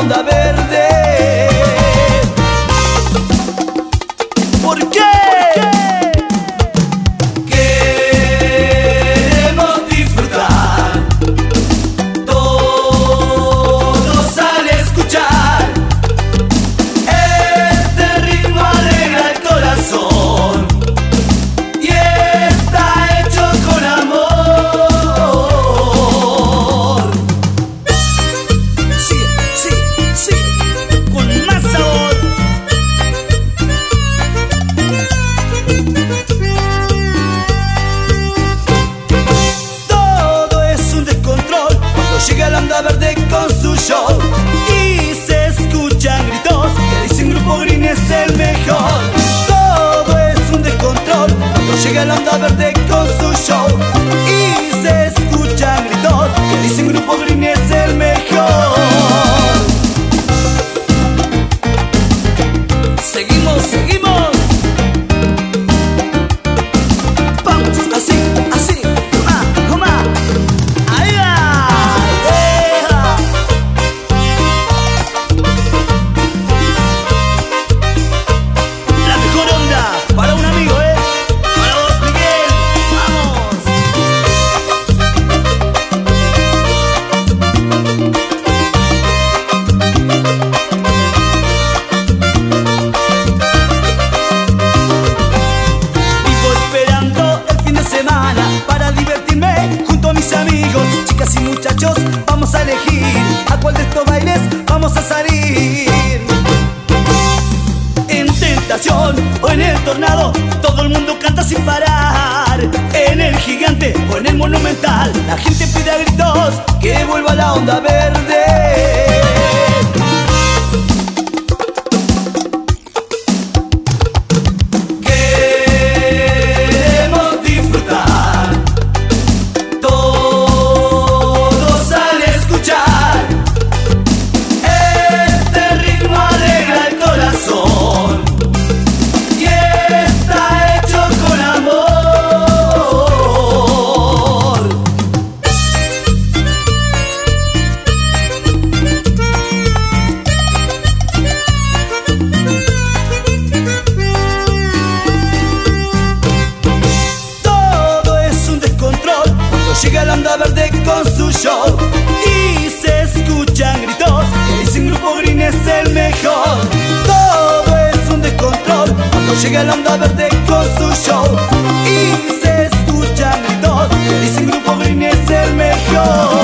onda verde. ¿Por qué? Queremos disfrutar todos al escuchar. Este ritmo alegra el corazón y está hecho con amor. Sí, sí, sí, con más sabor. Todo es un descontrol cuando llega la onda verde con su show y se escuchan gritos que dicen Grupo Green es el mejor. Todo es un descontrol cuando llega la onda verde con su show y se escuchan gritos que dicen Grupo Green es el mejor. Seguimos, seguimos. Vamos, así, así, toma, ahí va, la mejor onda para un amigo, para vos, Miguel, vamos. Vivo esperando el fin de semana para divertirme junto a mis amigos. Chicas y muchachos, vamos a elegir a cuál de estos bailes vamos a salir. En Tentación o en el Tornado, todo el mundo canta sin parar. En el Gigante o en el Monumental, la gente pide a gritos que vuelva la onda verde. Queremos disfrutar todos al escuchar. Este ritmo alegra el corazón y está hecho con amor. Todo es un descontrol cuando llega la onda verde con su show y se escuchan gritos que dicen Grupo Green es el mejor. Todo es un descontrol cuando llega la onda verde con su show y se escuchan gritos que dicen Grupo Green es el mejor.